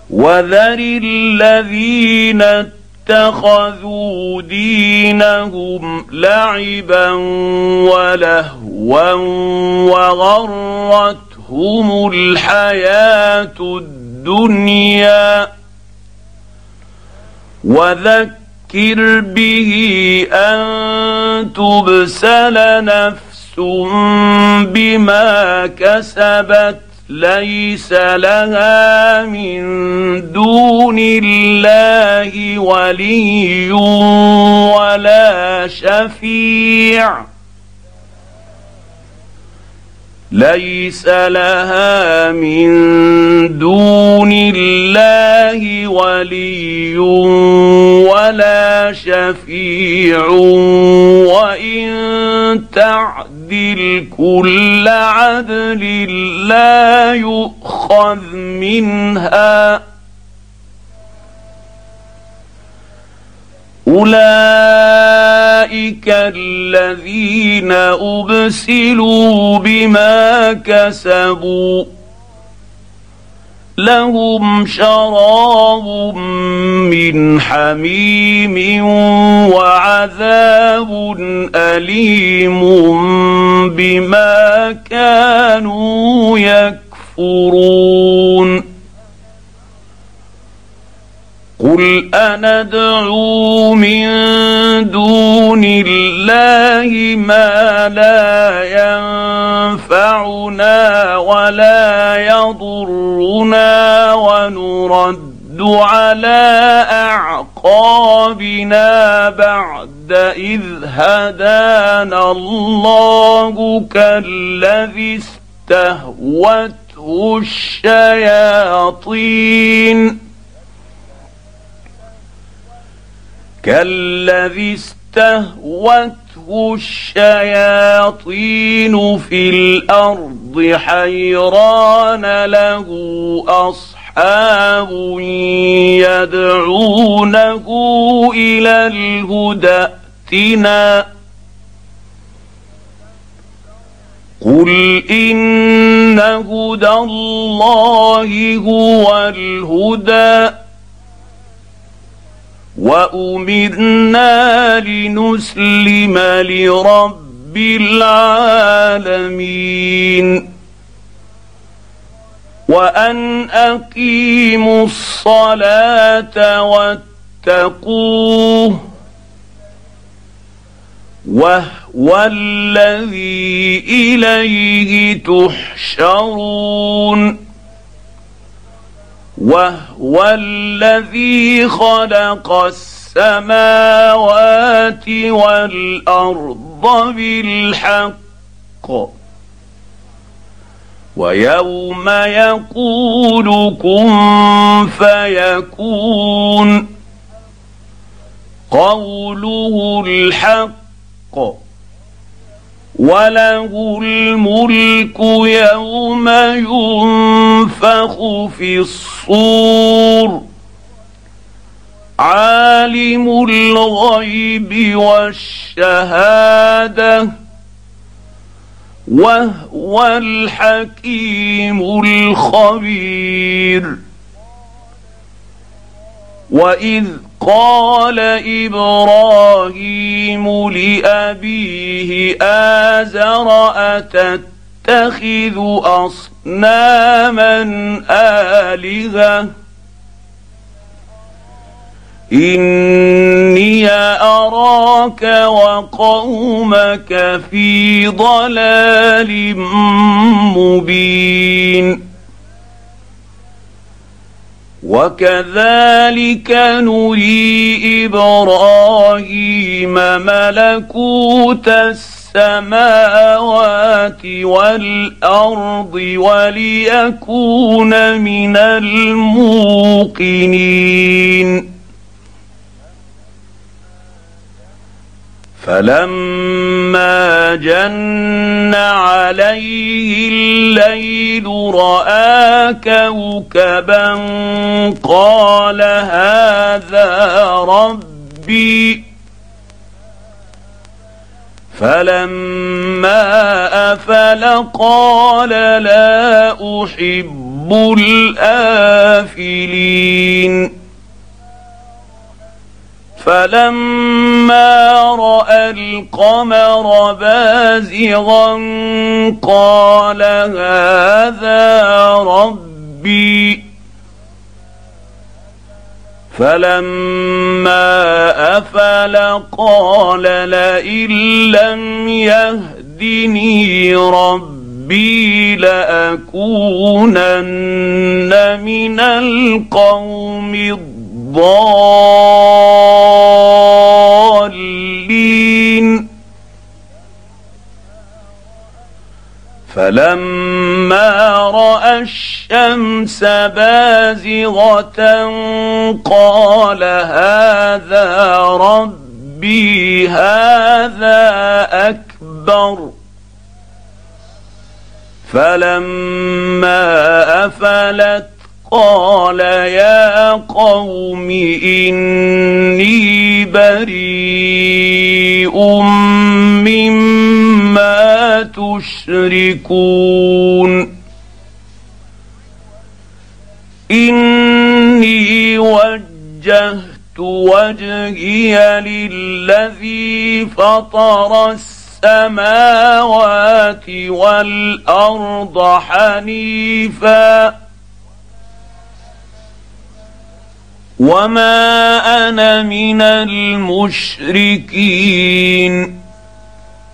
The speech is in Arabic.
وذر الذين اتخذوا دينهم لعبا ولهوا وغرتهم الحياة الدنيا وذكر به أن تبسل نفس بما كسبت ليس لها من دون الله ولي ولا شفيع ليس لها من دون الله ولي ولا شفيع وإن تعدل كل عدل لا يؤخذ منها أولئك الذين أبسلوا بما كسبوا لهم شراب من حميم وعذاب أليم بما كانوا يكفرون قل أندعو من دون الله ما لا ينفعنا ولا يضرنا ونرد على أعقابنا بعد إذ هدانا الله كالذي استهوته الشياطين في الأرض حيران له أصحاب يدعونه إلى الهدى ائتنا قل إن هدى الله هو الهدى وأمرنا لنسلم لرب العالمين وأن أقيموا الصلاة واتقوه وهو الذي إليه تحشرون وهو الذي خلق السماوات والأرض بالحق ويوم يقول كن فيكون قوله الحق وله الملك يوم ينفخ في الصور عالم الغيب والشهادة وهو الحكيم الخبير وإذ قال إبراهيم لأبيه آزر أتتخذ أصناما آلهة إني أراك وقومك في ضلال مبين وكذلك نري إبراهيم ملكوت السماوات والأرض وليكون من الموقنين فلما جن عليه الليل رأى كوكبا قال هذا ربي فلما أفل قال لا أحب الآفلين فلما رأى القمر بازغا قال هذا ربي فلما أفل قال لئن لم يهدني ربي لأكونن من القوم الضالين فلما رأى الشمس بازغة قال هذا ربي هذا أكبر فلما أفلت قال يا قوم إني بريء مما تشركون إني وجهت وجهي للذي فطر السماوات والأرض حنيفا وما أنا من المشركين